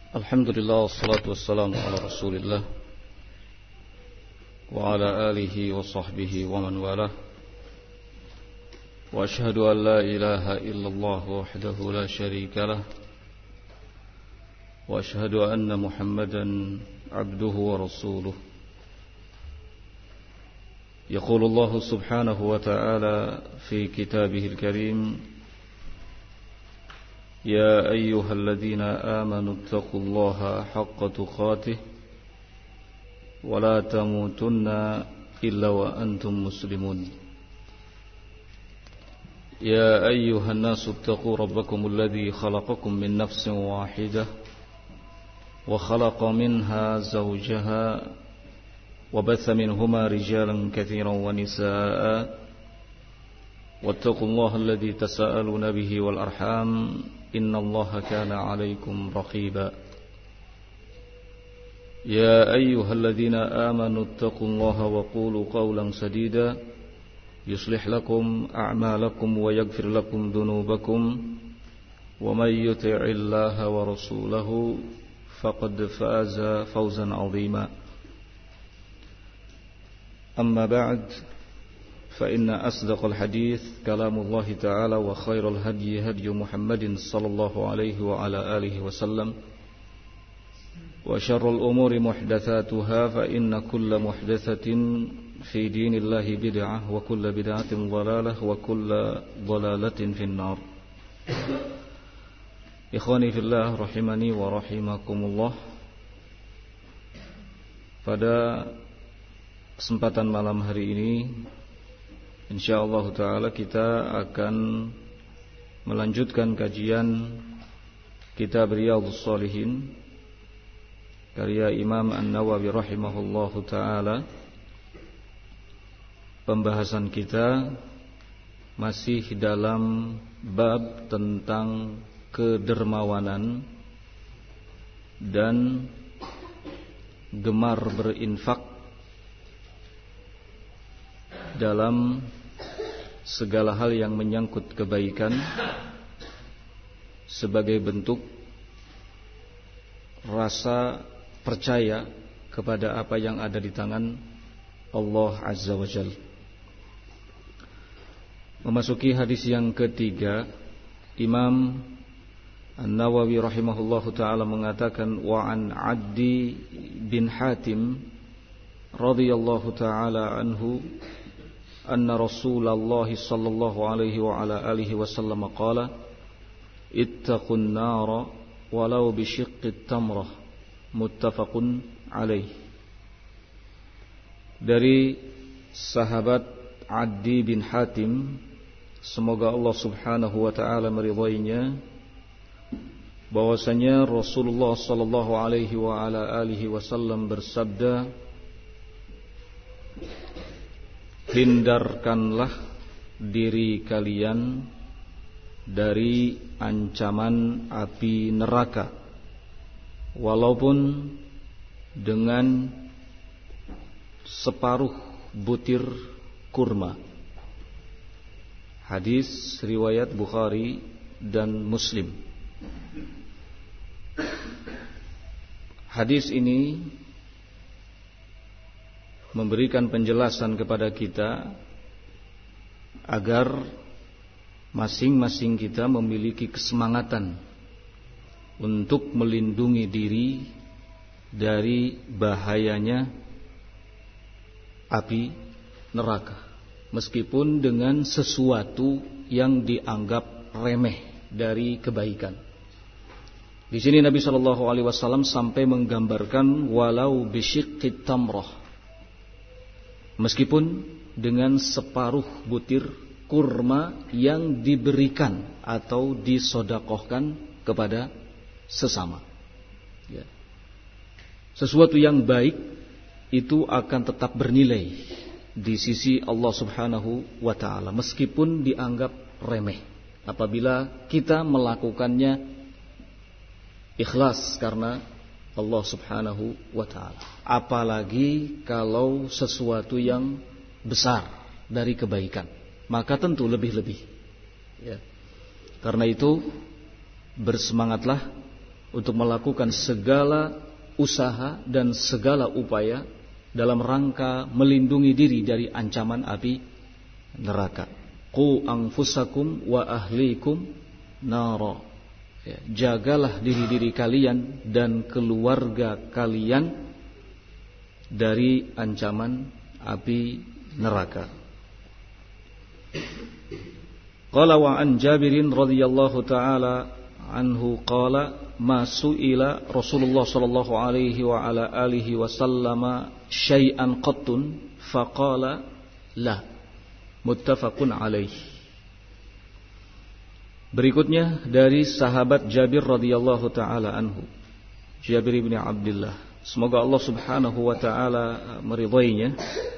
Alhamdulillah wassalatu wassalamu ala Rasulillah wa ala alihi wa sahbihi wa man walah. Wa ashhadu an la ilaha illallah wahdahu la sharika lah. Wa ashhadu anna Muhammadan abduhu wa rasuluh. Yaqulu Allah subhanahu wa ta'ala fi kitabihil karim: يا أيها الذين آمنوا اتقوا الله حق تقاته ولا تموتن إلا وأنتم مسلمون يا أيها الناس اتقوا ربكم الذي خلقكم من نفس واحدة وخلق منها زوجها وبث منهما رجالا كثيرا ونساء واتقوا الله الذي تساءلون به والأرحام إن الله كان عليكم رقيبا يا أيها الذين آمنوا اتقوا الله وقولوا قولا سديدا يصلح لكم أعمالكم ويغفر لكم ذنوبكم ومن يطع الله ورسوله فقد فاز فوزا عظيما أما بعد فإن أصدق الحديث كلام الله تعالى وخير الهدي هدي محمد صلى الله عليه وعلى آله وسلم وشر الأمور محدثاتها فإن كل محدثة في دين الله بدعة وكل بدعة ضلالة وكل ضلالة في النار. Ikhwani fillah rahimani wa rahimakumullah. Pada kesempatan malam hari ini InsyaAllah ta'ala kita akan melanjutkan kajian kitab Riyadhus Shalihin karya Imam An-Nawawi rahimahullahu ta'ala. Pembahasan kita masih dalam bab tentang kedermawanan dan gemar berinfak dalam segala hal yang menyangkut kebaikan sebagai bentuk rasa percaya kepada apa yang ada di tangan Allah Azza wa Jalla. Memasuki hadis yang ketiga, Imam An-Nawawi rahimahullahu ta'ala mengatakan, wa an Addi bin Hatim radhiyallahu ta'ala anhu anna Rasulullah sallallahu alaihi wa ala alihi wasallam qala ittaqun nara walau bi syiqqit tamrah muttafaqun alaih. Dari sahabat Addi bin Hatim, semoga Allah subhanahu wa ta'ala meridainya, bahwasanya Rasulullah sallallahu alaihi wa ala alihi wasallam bersabda, hindarkanlah diri kalian dari ancaman api neraka walaupun dengan separuh butir kurma. Hadis riwayat Bukhari dan Muslim. Hadis ini memberikan penjelasan kepada kita agar masing-masing kita memiliki kesemangatan untuk melindungi diri dari bahayanya api neraka, meskipun dengan sesuatu yang dianggap remeh dari kebaikan. Di sini Nabi SAW sampai menggambarkan walau bisyiqqit tamrah, meskipun dengan separuh butir kurma yang diberikan atau disodakohkan kepada sesama. Ya. Sesuatu yang baik itu akan tetap bernilai di sisi Allah subhanahu wa ta'ala, meskipun dianggap remeh apabila kita melakukannya ikhlas karena Allah subhanahu wa ta'ala. Apalagi kalau sesuatu yang besar dari kebaikan, maka tentu lebih-lebih ya. Karena itu bersemangatlah untuk melakukan segala usaha dan segala upaya dalam rangka melindungi diri dari ancaman api neraka. Qu anfusakum wa ahlikum nara. Ya, jagalah diri-diri kalian dan keluarga kalian dari ancaman api neraka. Qala wa an Jabirin radhiyallahu taala anhu qala ma su'ila Rasulullah sallallahu alaihi wa ala alihi wasallam syai'an qattun faqala la. Muttafaqun alaih. Berikutnya dari sahabat Jabir radhiyallahu taala anhu, Jabir bin Abdullah, semoga Allah Subhanahu wa taala meridainya.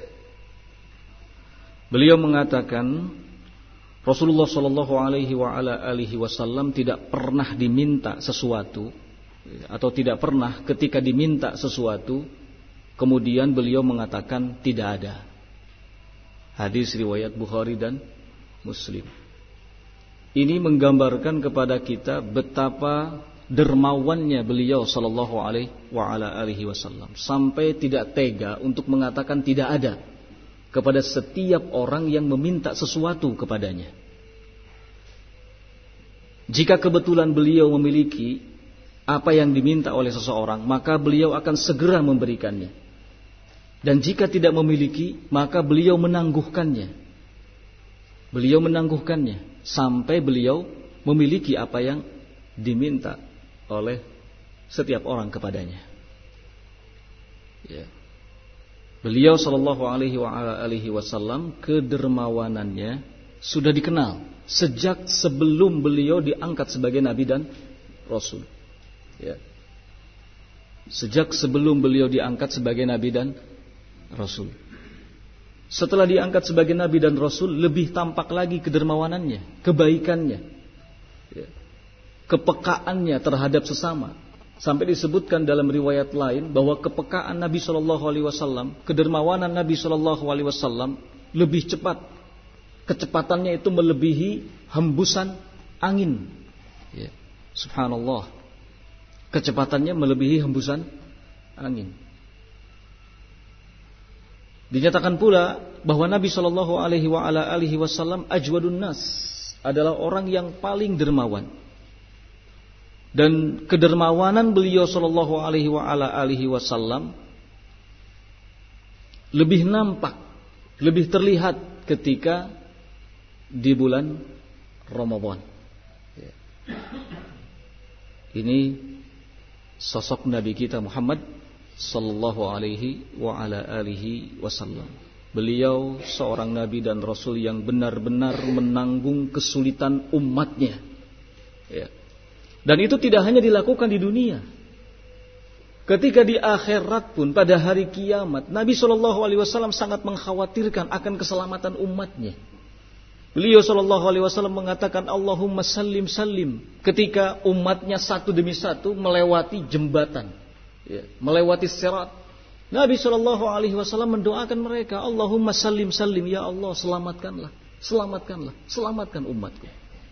Beliau mengatakan Rasulullah sallallahu alaihi wa ala alihi wasallam tidak pernah diminta sesuatu, atau tidak pernah ketika diminta sesuatu kemudian beliau mengatakan tidak ada. Hadis riwayat Bukhari dan Muslim. Ini menggambarkan kepada kita betapa dermawannya beliau sallallahu alaihi wa ala alihi wasallam, sampai tidak tega untuk mengatakan tidak ada kepada setiap orang yang meminta sesuatu kepadanya. Jika kebetulan beliau memiliki apa yang diminta oleh seseorang, maka beliau akan segera memberikannya. Dan jika tidak memiliki, maka beliau menangguhkannya. Beliau menangguhkannya sampai beliau memiliki apa yang diminta oleh setiap orang kepadanya. Ya. Beliau sallallahu alaihi wasallam kedermawanannya sudah dikenal sejak sebelum beliau diangkat sebagai nabi dan rasul. Ya. Sejak sebelum beliau diangkat sebagai nabi dan rasul. Setelah diangkat sebagai nabi dan rasul, lebih tampak lagi kedermawanannya, kebaikannya, ya, kepekaannya terhadap sesama. Sampai disebutkan dalam riwayat lain bahwa kepekaan Nabi sallallahu alaihi wasallam, kedermawanan Nabi sallallahu alaihi wasallam lebih cepat. Kecepatannya itu melebihi hembusan angin. Ya, subhanallah. Kecepatannya melebihi hembusan angin. Dinyatakan pula bahwa Nabi sallallahu alaihi wasallam ajwadun nas, adalah orang yang paling dermawan. Dan kedermawanan beliau sallallahu alaihi wasallam lebih nampak, lebih terlihat ketika di bulan Ramadan. Ini sosok Nabi kita Muhammad sallallahu alaihi wasallam. Beliau seorang nabi dan rasul yang benar-benar menanggung kesulitan umatnya. Ya. Dan itu tidak hanya dilakukan di dunia. Ketika di akhirat pun pada hari kiamat, Nabi sallallahu alaihi wasallam sangat mengkhawatirkan akan keselamatan umatnya. Beliau sallallahu alaihi wasallam mengatakan Allahumma sallim sallim ketika umatnya satu demi satu melewati jembatan, ya, melewati sirat. Nabi sallallahu alaihi wasallam mendoakan mereka, Allahumma sallim sallim, ya Allah selamatkanlah, selamatkanlah, selamatkan umatku.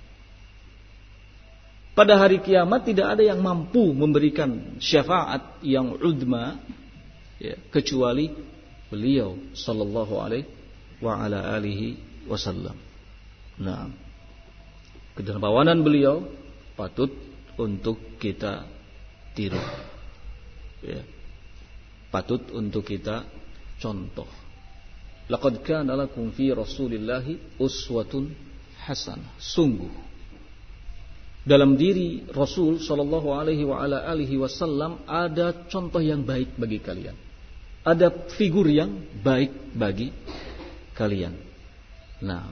Pada hari kiamat tidak ada yang mampu memberikan syafaat yang udma, ya, kecuali beliau sallallahu alaihi wasallam. Nah, kedermawanan beliau patut untuk kita tiru, ya, patut untuk kita contoh. Laqad kana lakum fi Rasulillahi uswatun hasanah. Sungguh dalam diri Rasul sallallahu alaihi wasallam ada contoh yang baik bagi kalian. Ada figur yang baik bagi kalian. Nah,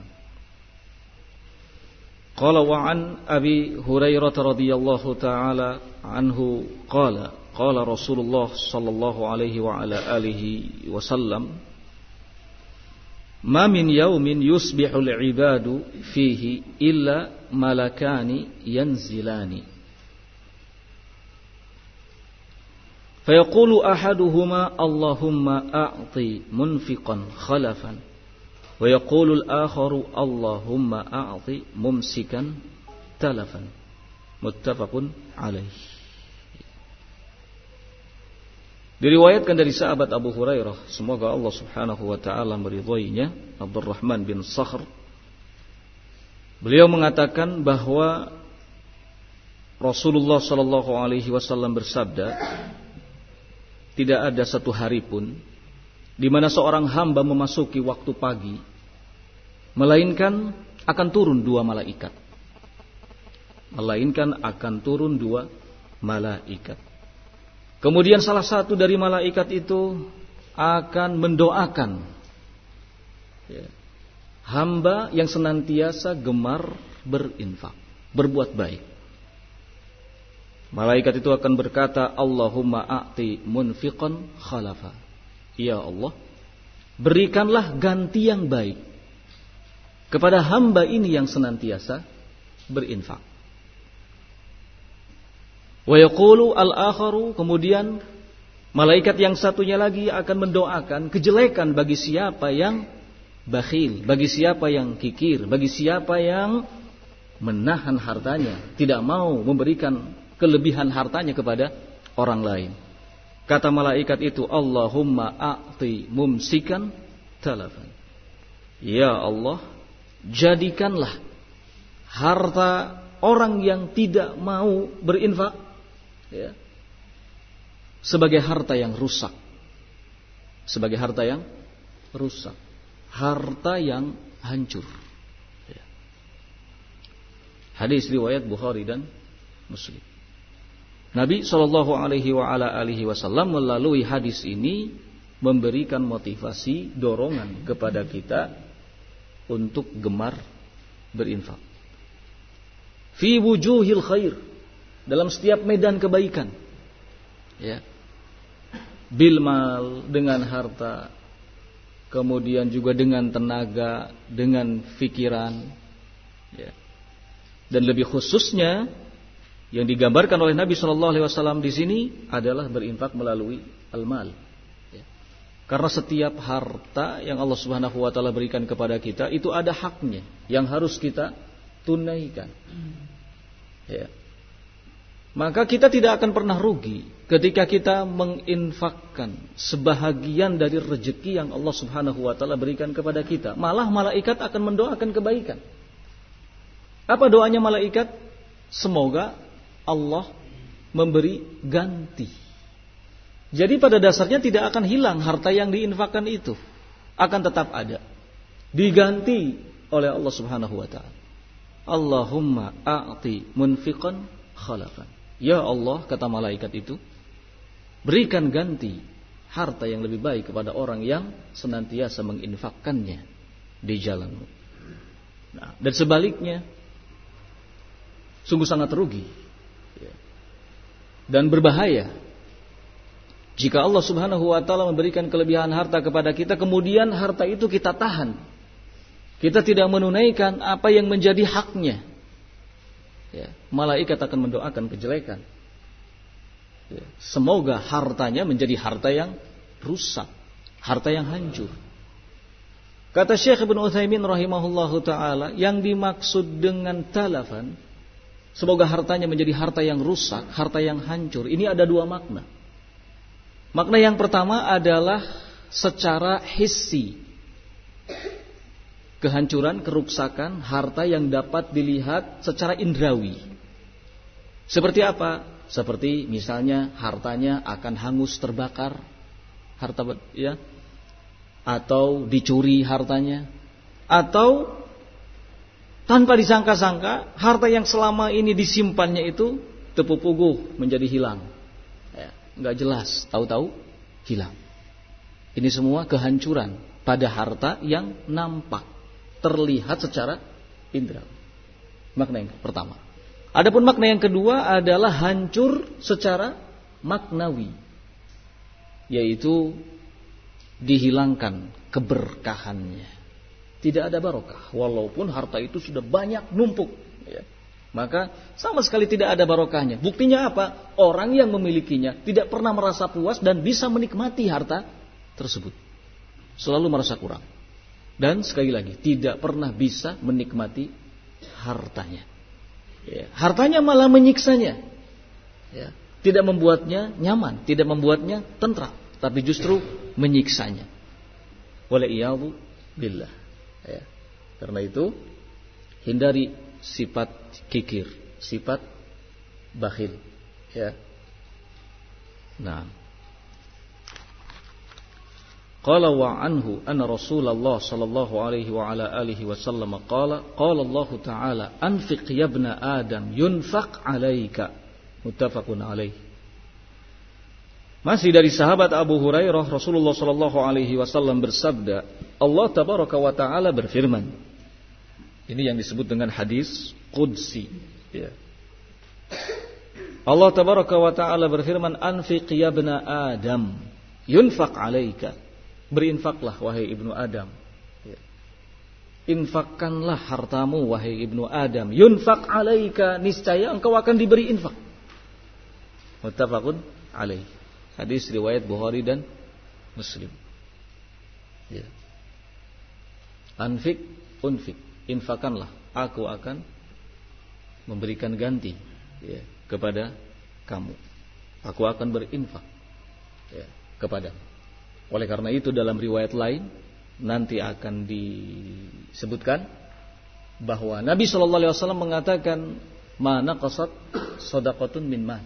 qala wa an Abi Hurairah radhiyallahu taala anhu qala qala Rasulullah sallallahu alaihi wasallam ma min yaumin yusbihul ibadu fihi illa malakani yanzilani fayaqulu ahaduhuma Allahumma a'ti munfiqan khalafan wa yaqulu al-akharu Allahumma a'ti mumsikan talafan. Muttafaqun alaih. Diriwayatkan dari sahabat Abu Hurairah, semoga Allah Subhanahu wa taala meridhoinya, Abdurrahman bin Sakhr. Beliau mengatakan bahwa Rasulullah sallallahu alaihi wasallam bersabda, tidak ada satu hari pun di mana seorang hamba memasuki waktu pagi melainkan akan turun dua malaikat. Melainkan akan turun dua malaikat. Kemudian salah satu dari malaikat itu akan mendoakan hamba yang senantiasa gemar berinfak, berbuat baik. Malaikat itu akan berkata, Allahumma a'ti munfiqan khalafa. Ya Allah, berikanlah ganti yang baik kepada hamba ini yang senantiasa berinfak. Wa yaqulu al-akharu, kemudian malaikat yang satunya lagi akan mendoakan kejelekan bagi siapa yang bakhil, bagi siapa yang kikir, bagi siapa yang menahan hartanya, tidak mau memberikan kelebihan hartanya kepada orang lain. Kata malaikat itu, Allahumma a'ti mumsikan talafan. Ya Allah, jadikanlah harta orang yang tidak mau berinfak sebagai harta yang rusak. Sebagai harta yang rusak. Harta yang hancur. Hadis riwayat Bukhari dan Muslim. Nabi SAW melalui hadis ini memberikan motivasi, dorongan kepada kita untuk gemar berinfak. Fi wujuhil khair, dalam setiap medan kebaikan. Bil mal, dengan harta, kemudian juga dengan tenaga, dengan pikiran. Dan lebih khususnya yang digambarkan oleh Nabi SAW di sini adalah berinfak melalui al-mal. Karena setiap harta yang Allah Subhanahu wa taala berikan kepada kita itu ada haknya yang harus kita tunaikan. Maka kita tidak akan pernah rugi ketika kita menginfakkan sebahagian dari rezeki yang Allah Subhanahu wa taala berikan kepada kita. Malah malaikat akan mendoakan kebaikan. Apa doanya malaikat? Semoga Allah memberi ganti. Jadi pada dasarnya tidak akan hilang harta yang diinfakkan itu, akan tetap ada, diganti oleh Allah Subhanahu wa taala. Allahumma a'ti munfiqan khalafan. Ya Allah, kata malaikat itu, berikan ganti harta yang lebih baik kepada orang yang senantiasa menginfakkannya di jalan-Mu. Nah, dan sebaliknya sungguh sangat rugi dan berbahaya jika Allah Subhanahu wa taala memberikan kelebihan harta kepada kita, kemudian harta itu kita tahan. Kita tidak menunaikan apa yang menjadi haknya. Malaikat akan mendoakan kejelekan. Semoga hartanya menjadi harta yang rusak, harta yang hancur. Kata Syekh Ibnu Utsaimin rahimahullahu taala, yang dimaksud dengan talafan, semoga hartanya menjadi harta yang rusak, harta yang hancur. Ini ada dua makna. Makna yang pertama adalah secara hissi. Kehancuran, keruksakan, harta yang dapat dilihat secara indrawi. Seperti apa? Seperti misalnya hartanya akan hangus terbakar, atau dicuri hartanya, atau tanpa disangka-sangka harta yang selama ini disimpannya itu tepupuguh menjadi hilang. Enggak jelas, tahu-tahu hilang. Ini semua kehancuran pada harta yang nampak, terlihat secara indera. Makna yang pertama. Adapun makna yang kedua adalah hancur secara maknawi, yaitu dihilangkan keberkahannya. Tidak ada barokah, walaupun harta itu sudah banyak numpuk. Maka sama sekali tidak ada barokahnya. Buktinya apa? Orang yang memilikinya tidak pernah merasa puas dan bisa menikmati harta tersebut. Selalu merasa kurang. Dan sekali lagi, tidak pernah bisa menikmati hartanya. Hartanya malah menyiksanya. tidak membuatnya nyaman, tidak membuatnya tentram, tapi justru menyiksanya. Wal'iyadzu billah. Ya. Karena itu hindari sifat kikir, sifat bakhil. Ya. Nah. Qala wa anhu anna Rasulullah sallallahu alaihi wa ala alihi wasallam qala Allah ta'ala anfiq ya ibna Adam yunfaq 'alaika. Muttafaqun alaih. Masih dari sahabat Abu Hurairah, Rasulullah sallallahu alaihi wasallam bersabda, Allah tabaraka wa taala berfirman. Ini yang disebut dengan hadis qudsi, ya. Allah tabaraka wa taala berfirman, anfiq ya ibna Adam yunfaq 'alaika. Berinfaklah wahai ibnu Adam. Ya. Infakkanlah hartamu wahai ibnu Adam. Yunfaq 'alaika, niscaya engkau akan diberi infak. Muttafaqun alaih. Hadis riwayat Bukhari dan Muslim. Ya. Anfik, unfik. Infakanlah, aku akan memberikan ganti, ya, kepada kamu. Aku akan berinfak, ya, kepada. Oleh karena itu dalam riwayat lain nanti akan disebutkan bahwa Nabi SAW mengatakan, ma naqasat shadaqatun min mal.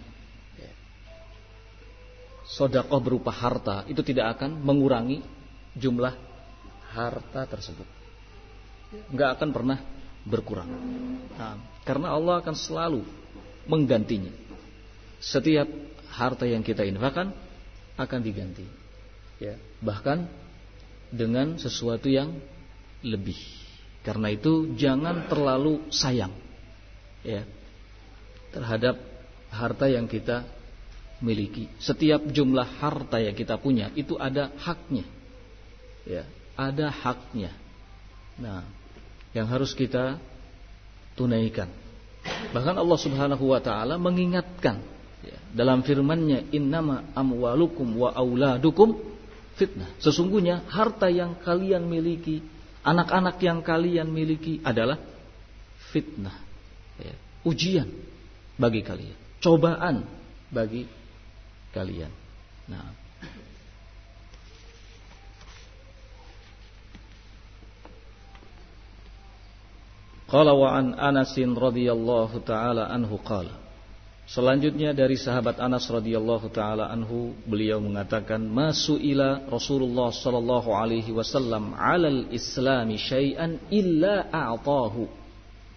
Sedekah berupa harta itu tidak akan mengurangi jumlah harta tersebut. Enggak akan pernah berkurang. Nah, karena Allah akan selalu menggantinya. Setiap harta yang kita infakkan akan diganti. Ya, bahkan dengan sesuatu yang lebih. Karena itu jangan terlalu sayang, ya, terhadap harta yang kita miliki. Setiap jumlah harta yang kita punya itu ada haknya, ya, ada haknya. Nah, yang harus kita tunaikan. Bahkan Allah Subhanahu wa taala mengingatkan, ya, dalam firman-Nya, innama amwalukum wa auladukum fitnah. Sesungguhnya harta yang kalian miliki, anak-anak yang kalian miliki adalah fitnah, ya, ujian bagi kalian, cobaan bagi kalian. Nah, qala wa an Anas radhiyallahu taala anhu qala. Selanjutnya dari sahabat Anas radhiyallahu taala anhu, beliau mengatakan, masuila Rasulullah sallallahu alaihi wasallam 'alal islami syai'an illa a'tahu.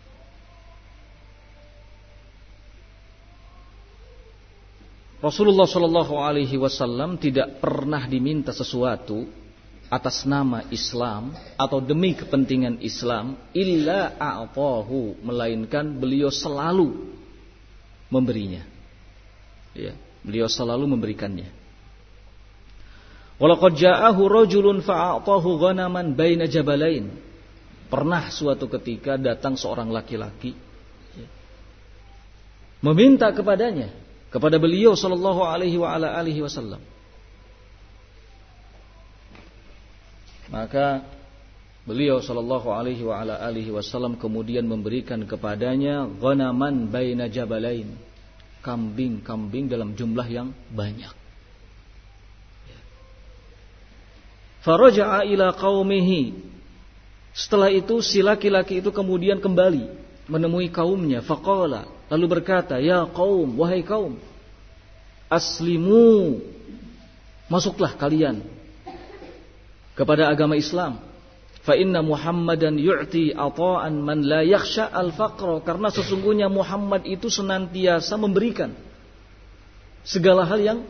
Rasulullah sallallahu alaihi wasallam tidak pernah diminta sesuatu atas nama Islam atau demi kepentingan Islam illa a'tahu, melainkan beliau selalu memberinya. Ya, beliau selalu memberikannya. Walaqad ja'ahu rajulun fa'atahu ghanaman baina jabalain. Pernah suatu ketika datang seorang laki-laki, ya, meminta kepadanya, kepada beliau sallallahu alaihi wa ala alihi wasallam. Maka beliau sallallahu alaihi wa ala alihi wasallam kemudian memberikan kepadanya ghanaman baina jabalain, kambing-kambing dalam jumlah yang banyak. Faraja'a ila qaumihi. Setelah itu si laki-laki itu kemudian kembali menemui kaumnya. Faqala, lalu berkata, ya qaum, wahai kaum, aslimu, masuklah kalian kepada agama Islam. Fa inna Muhammadan yu'ti ata'an man la yakhsha al-faqra. Karena sesungguhnya Muhammad itu senantiasa memberikan segala hal yang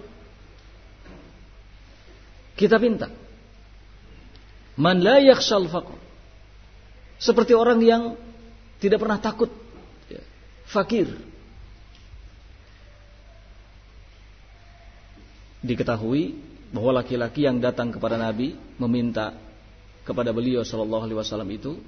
kita minta. Man la yakhsha al-faqra, seperti orang yang tidak pernah takut, ya, fakir. Diketahui bahwa laki-laki yang datang kepada Nabi meminta kepada beliau sallallahu alaihi wasallam itu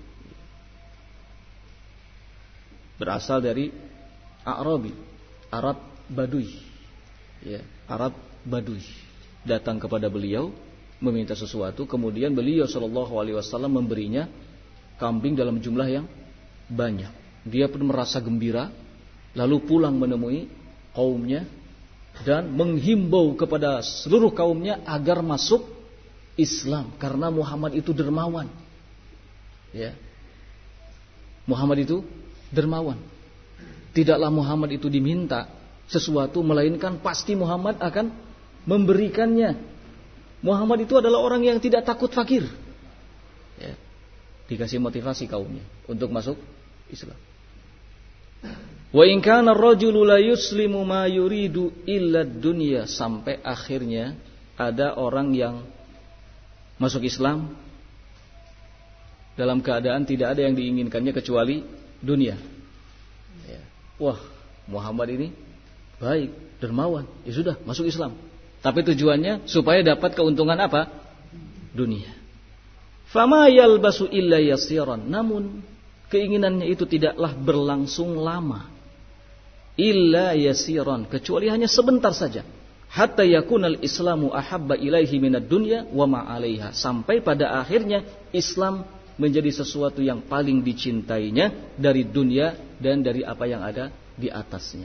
berasal dari A'rabi, Arab Badui, ya, Arab Badui, datang kepada beliau meminta sesuatu, kemudian beliau sallallahu alaihi wasallam memberinya kambing dalam jumlah yang banyak. Dia pun merasa gembira, lalu pulang menemui kaumnya dan menghimbau kepada seluruh kaumnya agar masuk Islam, karena Muhammad itu dermawan. Ya. Muhammad itu dermawan. Tidaklah Muhammad itu diminta sesuatu, melainkan pasti Muhammad akan memberikannya. Muhammad itu adalah orang yang tidak takut fakir. Ya. Dikasih motivasi kaumnya untuk masuk Islam. Wa in kana ar-rajulu la yuslimu ma yuridu illa dunya, sampai akhirnya ada orang yang masuk Islam dalam keadaan tidak ada yang diinginkannya kecuali dunia. Ya. Wah, Muhammad ini baik, dermawan, ya sudah masuk Islam. Tapi tujuannya supaya dapat keuntungan apa? Dunia. Fama yalbasu illa yasiran, namun keinginannya itu tidaklah berlangsung lama. Illa yasiran, kecuali hanya sebentar saja. Hatta yakunal islamu ahabba ilaihi minad dunya wa ma 'alaiha, sampai pada akhirnya Islam menjadi sesuatu yang paling dicintainya dari dunia dan dari apa yang ada di atasnya.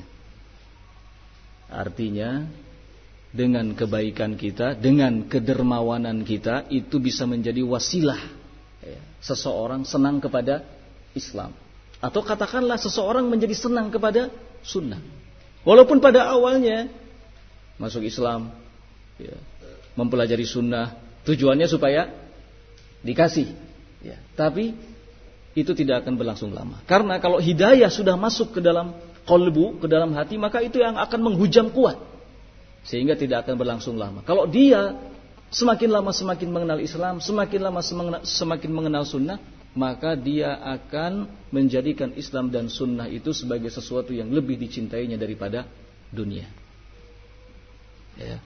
Artinya dengan kebaikan kita, dengan kedermawanan kita, itu bisa menjadi wasilah seseorang senang kepada Islam. Atau katakanlah seseorang menjadi senang kepada sunnah. Walaupun pada awalnya masuk Islam, mempelajari sunnah, tujuannya supaya dikasih. Tapi itu tidak akan berlangsung lama. Karena kalau hidayah sudah masuk ke dalam qalbu, ke dalam hati, maka itu yang akan menghujam kuat. Sehingga tidak akan berlangsung lama. Kalau dia semakin lama semakin mengenal Islam, semakin lama semakin mengenal sunnah, maka dia akan menjadikan Islam dan sunnah itu sebagai sesuatu yang lebih dicintainya daripada dunia. Ya.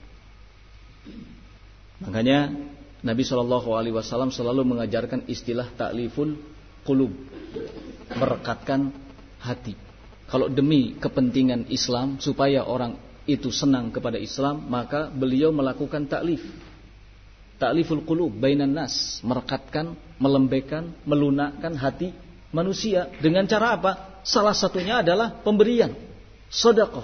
Makanya Nabi SAW selalu mengajarkan istilah ta'liful qulub, merekatkan hati. Kalau demi kepentingan Islam, supaya orang itu senang kepada Islam, maka beliau melakukan ta'liful qulub bainan nas, merekatkan, melembekkan, melunakkan hati manusia. Dengan cara apa? Salah satunya adalah pemberian, sedekah.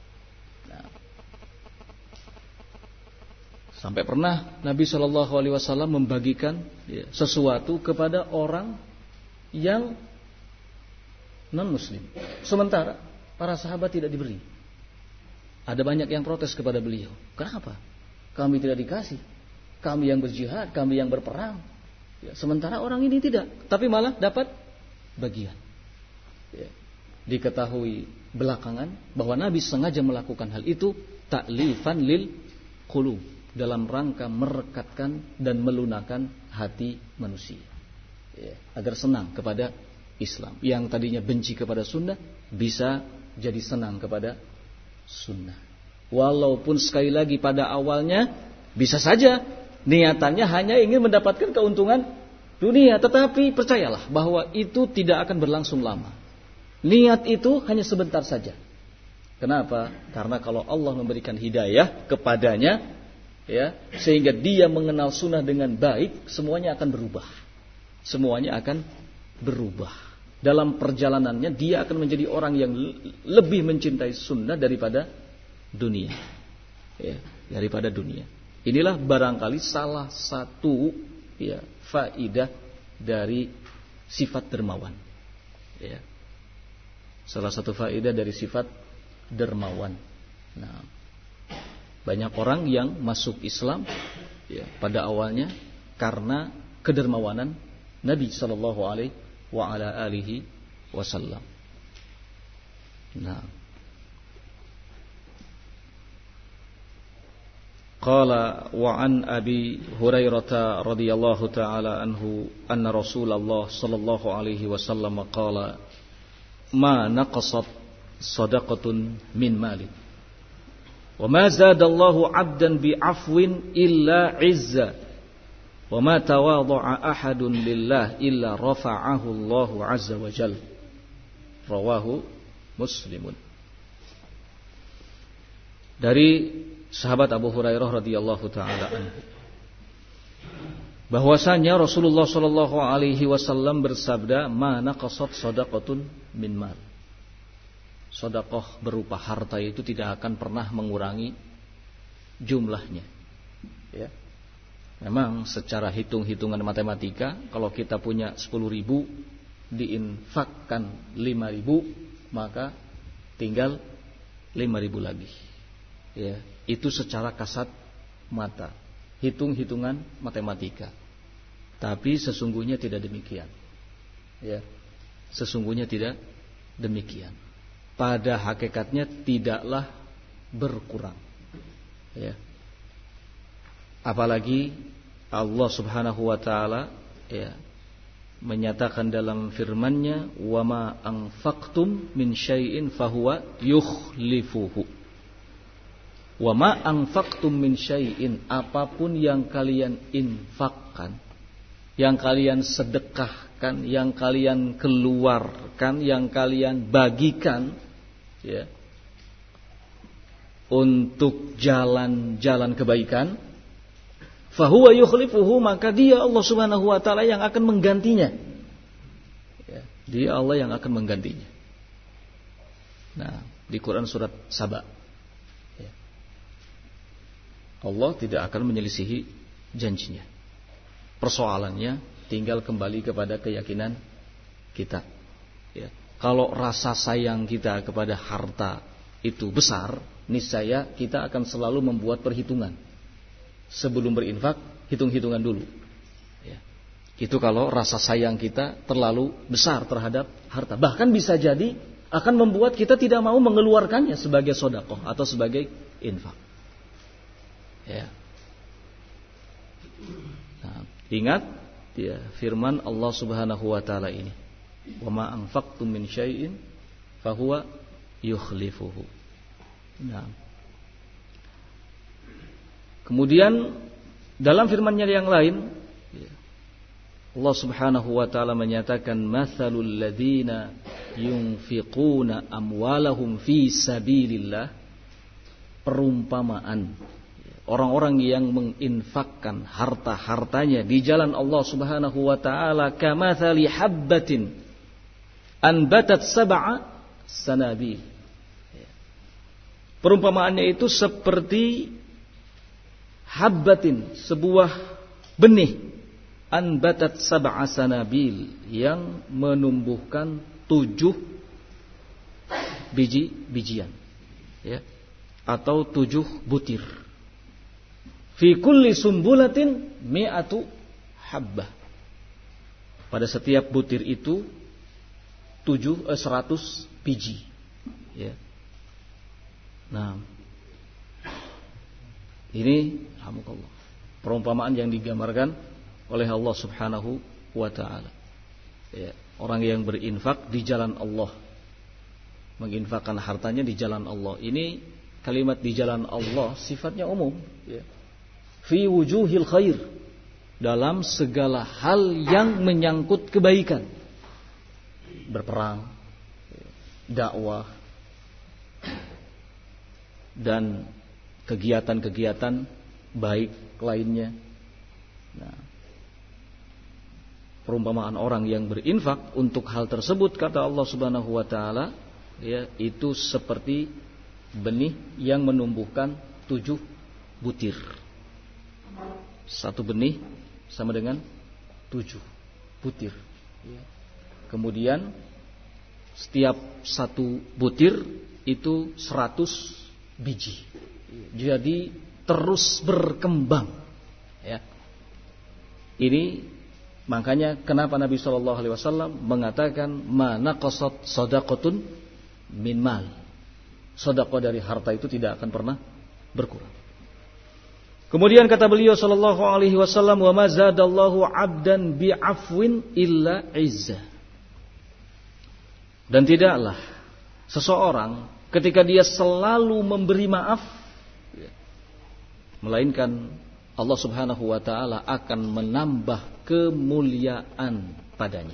Sampai pernah Nabi SAW membagikan sesuatu kepada orang yang non-muslim, sementara para sahabat tidak diberi. Ada banyak yang protes kepada beliau. Kenapa? Kami tidak dikasih. Kami yang berjihad, kami yang berperang. Sementara orang ini tidak, tapi malah dapat bagian. Diketahui belakangan bahwa Nabi sengaja melakukan hal itu ta'lifan lil qulub, dalam rangka merekatkan dan melunakkan hati manusia, agar senang kepada Islam. Yang tadinya benci kepada sunnah bisa jadi senang kepada sunnah. Walaupun sekali lagi pada awalnya bisa saja niatannya hanya ingin mendapatkan keuntungan dunia, tetapi percayalah bahwa itu tidak akan berlangsung lama. Niat itu hanya sebentar saja. Kenapa? Karena kalau Allah memberikan hidayah kepadanya, sehingga dia mengenal sunnah dengan baik, semuanya akan berubah. Semuanya akan berubah. Dalam perjalanannya dia akan menjadi orang yang lebih mencintai sunnah daripada dunia. Daripada dunia. Inilah barangkali salah satu faidah dari sifat dermawan. Salah satu faidah dari sifat dermawan. Nah, banyak orang yang masuk Islam pada awalnya karena kedermawanan Nabi sallallahu alaihi wa ala alihi wasallam. Nah, qala wa an Abi Hurairah radhiyallahu taala anhu anna Rasulullah sallallahu alaihi wasallam qala ma naqasat sadaqatun min mali wa ma zadallahu 'abdan bi'afwin illa 'izza wa ma tawadha'a ahadun lillah illa rafa'ahu Allahu 'azza wa jalla. Rawahu Muslimun. Dari sahabat Abu Hurairah radhiyallahu taala anhu, bahwasanya Rasulullah sallallahu alaihi wasallam bersabda, "Ma naqasat shadaqatun min mal." sedekah berupa harta itu tidak akan pernah mengurangi jumlahnya. Ya. Memang secara hitung-hitungan matematika, kalau kita punya 10.000 diinfakkan 5.000, maka tinggal 5.000 lagi. Ya, itu secara kasat mata, hitung-hitungan matematika. Tapi sesungguhnya tidak demikian. Ya, sesungguhnya tidak demikian. Pada hakikatnya tidaklah berkurang. Ya. Apalagi Allah Subhanahu wa taala ya menyatakan dalam firman-Nya, "Wa ma anfaqtum min syai'in fahuwa yukhlifuhu." Wa ma anfaqtum min syai'in, apapun yang kalian infakkan, yang kalian sedekahkan, yang kalian keluarkan, yang kalian bagikan ya untuk jalan-jalan kebaikan, fahuwa yukhlifuhu, maka dia Allah Subhanahu wa taala yang akan menggantinya. Ya, dia Allah yang akan menggantinya. Nah, di Quran surat Saba, ya, Allah tidak akan menyelisihi janjinya. Persoalannya tinggal kembali kepada keyakinan kita. Ya, kalau rasa sayang kita kepada harta itu besar, niscaya kita akan selalu membuat perhitungan. Sebelum berinfak, hitung-hitungan dulu. Ya. Itu kalau rasa sayang kita terlalu besar terhadap harta. Bahkan bisa jadi akan membuat kita tidak mau mengeluarkannya sebagai sedekah atau sebagai infak. Ya. Nah, ingat ya, firman Allah Subhanahu wa taala ini, "Wa ma anfaqtum min syai'in fahuwa yukhlifuhu." Nah, kemudian dalam firman-Nya yang lain, Allah Subhanahu wa taala menyatakan, "Matsalul ladzina yunfiquna amwalahum fi sabilillah." Perumpamaan orang-orang yang menginfakkan harta-hartanya di jalan Allah Subhanahu wa taala, kamatsali habbatin anbatat sab'a sanabil. Perumpamaannya itu seperti habbatin, sebuah benih, anbatat sab'a sanabil, yang menumbuhkan 7 biji-bijian, ya, atau 7 butir. Fi kulli sumbulatin mi'atu habbah. Pada setiap butir itu 100 biji, ya. Nah, ini alhamdulillah perumpamaan yang digambarkan oleh Allah Subhanahu wa taala. Ya, orang yang berinfak di jalan Allah, menginfakkan hartanya di jalan Allah. Ini kalimat di jalan Allah sifatnya umum, ya. Fi wujuhil khair, dalam segala hal yang menyangkut kebaikan. Berperang, dakwah, dan kegiatan-kegiatan baik lainnya. Nah, perumpamaan orang yang berinfak untuk hal tersebut, kata Allah Subhanahu wa taala, ya, itu seperti benih yang menumbuhkan 7 butir. Satu benih sama dengan 7 butir. Kemudian setiap satu butir itu 100 biji. Jadi terus berkembang. Ya. Ini makanya kenapa Nabi SAW mengatakan, "Ma naqasat shadaqatun min mal." Sedekah dari harta itu tidak akan pernah berkurang. Kemudian kata beliau sallallahu alaihi wasallam, "Wa ma zadallahu 'abdan bi'afwin illa 'izza." Dan tidaklah seseorang ketika dia selalu memberi maaf, melainkan Allah Subhanahu wa taala akan menambah kemuliaan padanya.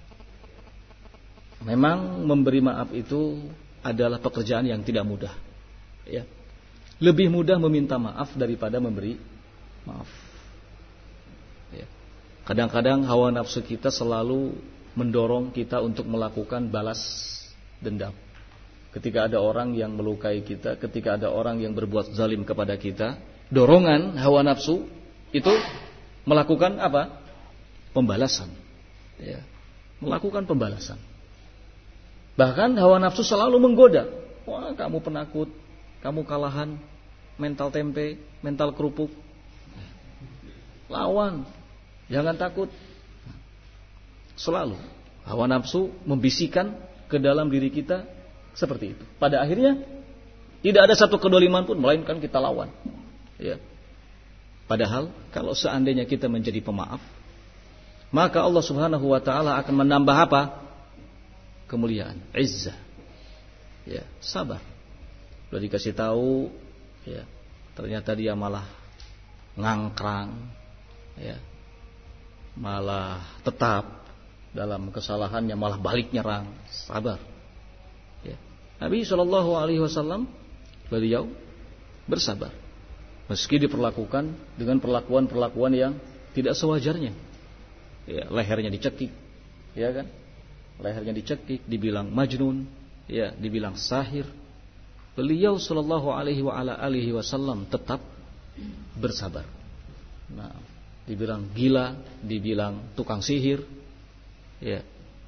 Memang memberi maaf itu adalah pekerjaan yang tidak mudah, ya. Lebih mudah meminta maaf daripada memberi maaf. Ya. Kadang-kadang hawa nafsu kita selalu mendorong kita untuk melakukan balas dendam. ketika ada orang yang melukai kita, ketika ada orang yang berbuat zalim kepada kita, dorongan hawa nafsu itu melakukan apa? Pembalasan. Ya, melakukan pembalasan. Bahkan hawa nafsu selalu menggoda. Wah, kamu penakut, kamu kalahan, mental tempe, mental kerupuk. Lawan, jangan takut. Selalu hawa nafsu membisikkan ke dalam diri kita seperti itu. Pada akhirnya tidak ada satu kedoliman pun melainkan kita lawan. Ya. Padahal kalau seandainya kita menjadi pemaaf, maka Allah Subhanahu wa taala akan menambah apa? Kemuliaan, izzah. Ya, sabar. Sudah dikasih tahu, ya, ternyata dia malah ngangkrang, ya. Malah tetap dalam kesalahannya, malah balik nyerang. Sabar. Ya. Nabi Shallallahu Alaihi Wasallam beliau bersabar, meski diperlakukan dengan perlakuan yang tidak sewajarnya. Ya, lehernya dicekik, ya kan? Lehernya dicekik, dibilang majnun, ya, dibilang sahir. Beliau Shallallahu Alaihi Wasallam tetap bersabar. Nah, dibilang gila, dibilang tukang sihir, ya.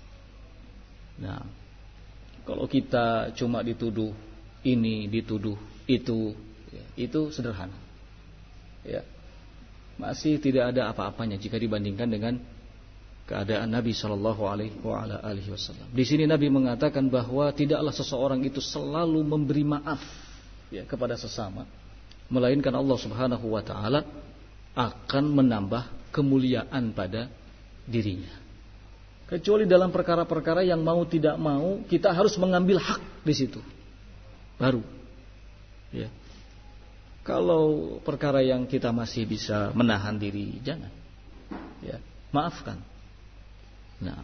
Nah, kalau kita cuma dituduh ini, dituduh itu, ya, itu sederhana. Ya, masih tidak ada apa-apanya jika dibandingkan dengan keadaan Nabi Shallallahu Alaihi Wasallam. Di sini Nabi mengatakan bahwa tidaklah seseorang itu selalu memberi maaf, ya, kepada sesama, melainkan Allah Subhanahu Wa Taala akan menambah kemuliaan pada dirinya. Kecuali dalam perkara-perkara yang mau tidak mau kita harus mengambil hak di situ, baru. Ya. Kalau perkara yang kita masih bisa menahan diri, jangan. Ya, maafkan. Nah,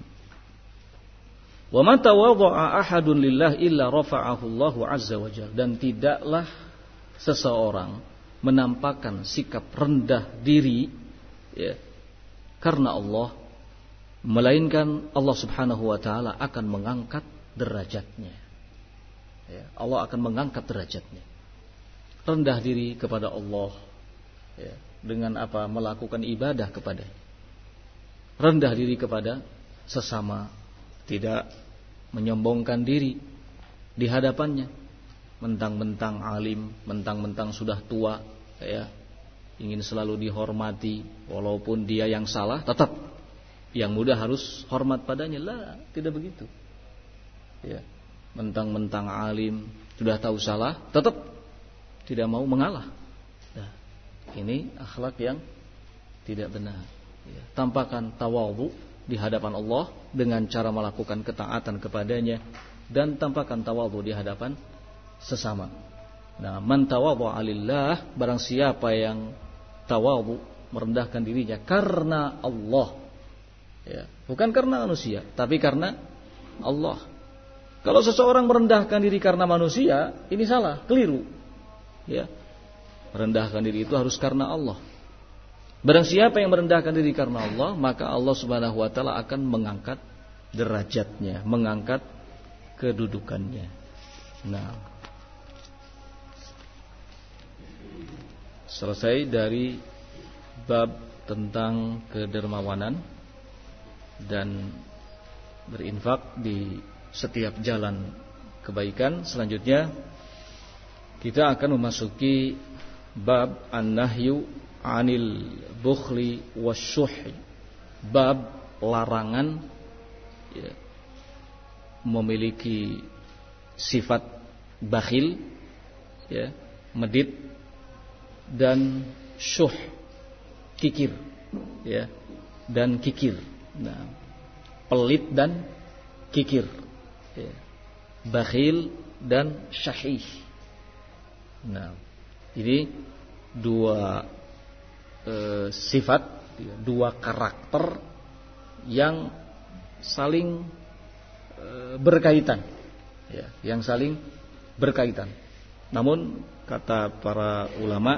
wa man tawadha'a ahadun lillah illa rafa'ahu Allahu 'azza wa jalla. Dan tidaklah seseorang menampakkan sikap rendah diri, ya, karena Allah, melainkan Allah Subhanahu wa taala akan mengangkat derajatnya. Ya, Allah akan mengangkat derajatnya. Rendah diri kepada Allah, ya, dengan apa? Melakukan ibadah kepadanya. Rendah diri kepada sesama, tidak menyombongkan diri di hadapannya, mentang-mentang alim, mentang-mentang sudah tua, ya, ingin selalu dihormati, walaupun dia yang salah, tetap yang muda harus hormat padanya. Lah, tidak begitu. Ya, mentang-mentang alim, sudah tahu salah, tetap tidak mau mengalah. Nah, ini akhlak yang tidak benar. Ya, tampakkan tawadhu di hadapan Allah dengan cara melakukan ketaatan kepadanya, dan tampakkan tawadhu di hadapan sesama. Nah, man tawadhu'a lillah, barang siapa yang tawadhu, merendahkan dirinya karena Allah, ya, bukan karena manusia, tapi karena Allah. Kalau seseorang merendahkan diri karena manusia, ini salah, keliru. Ya, merendahkan diri itu harus karena Allah. Barang siapa yang merendahkan diri karena Allah, maka Allah Subhanahu wa taala akan mengangkat derajatnya, mengangkat kedudukannya. Nah, selesai dari bab tentang kedermawanan dan berinfak di setiap jalan kebaikan. Selanjutnya kita akan memasuki bab an-nahyu 'anil bukhli wasyuhi, bab larangan, ya, memiliki sifat bakhil, ya, medit, dan syuh, kikir, ya, dan kikir. Nah, pelit dan kikir, ya, bakhil dan syahih. Nah, ini dua sifat, dua karakter yang saling berkaitan, ya, yang saling berkaitan. Namun kata para ulama,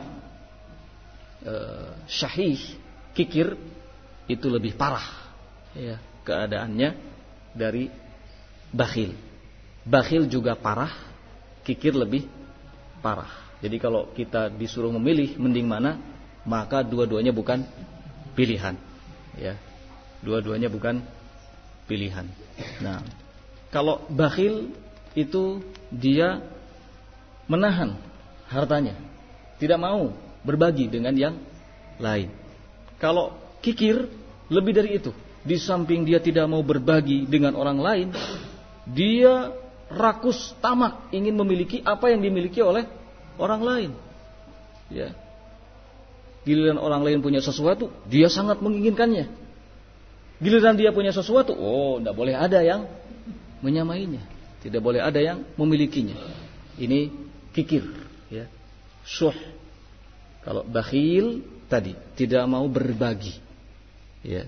syahih, kikir, itu lebih parah, ya, keadaannya dari bakhil. Bakhil juga parah, kikir lebih parah. Jadi kalau kita disuruh memilih mending mana, maka dua-duanya bukan pilihan. Ya, dua-duanya bukan pilihan. Nah, kalau bakhil itu dia menahan hartanya, tidak mau berbagi dengan yang lain. Kalau kikir lebih dari itu. Di samping dia tidak mau berbagi dengan orang lain, dia rakus, tamak, ingin memiliki apa yang dimiliki oleh orang lain. Ya. Giliran orang lain punya sesuatu, dia sangat menginginkannya. Giliran dia punya sesuatu, tidak boleh ada yang menyamainya, tidak boleh ada yang memilikinya. Ini kikir, ya. Syuh. Kalau bakhil tadi tidak mau berbagi, ya.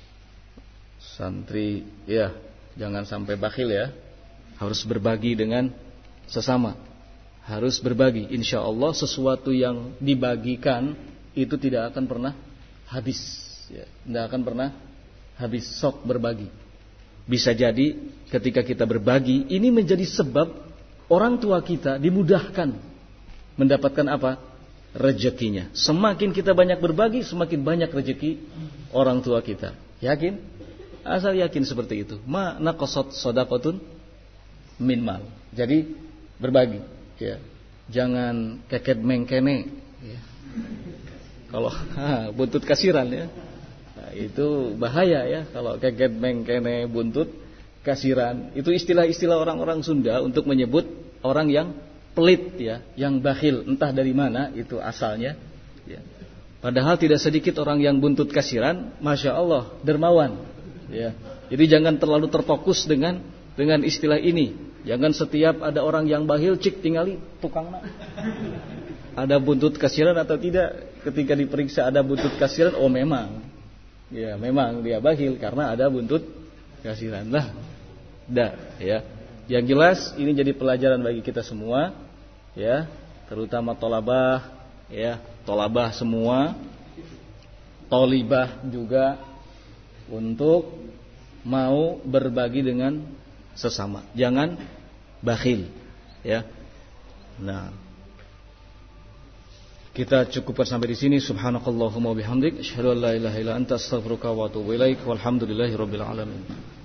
Santri, ya, jangan sampai bakhil ya. Harus berbagi dengan sesama. Harus berbagi. Insya Allah sesuatu yang dibagikan itu tidak akan pernah habis. Ya, tidak akan pernah habis. Sok berbagi. Bisa jadi ketika kita berbagi, ini menjadi sebab orang tua kita dimudahkan mendapatkan apa? Rezekinya. Semakin kita banyak berbagi, semakin banyak rezeki orang tua kita. Yakin? Asal yakin seperti itu. Ma naqasat shadaqatun min mal. Jadi berbagi, ya. Jangan keket mengkene, ya. Kalau buntut kasiran, ya. Nah, itu bahaya ya kalau keket mengkene buntut kasiran. Itu istilah-istilah orang-orang Sunda untuk menyebut orang yang pelit, ya, yang bakhil, entah dari mana itu asalnya, ya. Padahal tidak sedikit orang yang buntut kasiran, masya Allah, dermawan, ya. Jadi jangan terlalu terfokus dengan istilah ini. Jangan setiap ada orang yang bakhil, cik tinggali tukang nak. Ada buntut kasiran atau tidak? Ketika diperiksa ada buntut kasiran, memang, ya, memang dia bakhil karena ada buntut kasiran lah. Ya. Yang jelas ini jadi pelajaran bagi kita semua, ya, terutama tolabah, ya, tolabah semua, tolibah juga, untuk mau berbagi dengan sesama. Jangan bakhil, ya. Nah, kita cukupkan sampai di sini. Subhanakallahumma wa bihamdik, asyhadu an la ilaha illa anta, astaghfiruka wa atubu ilaik. Walhamdulillahirabbil alamin.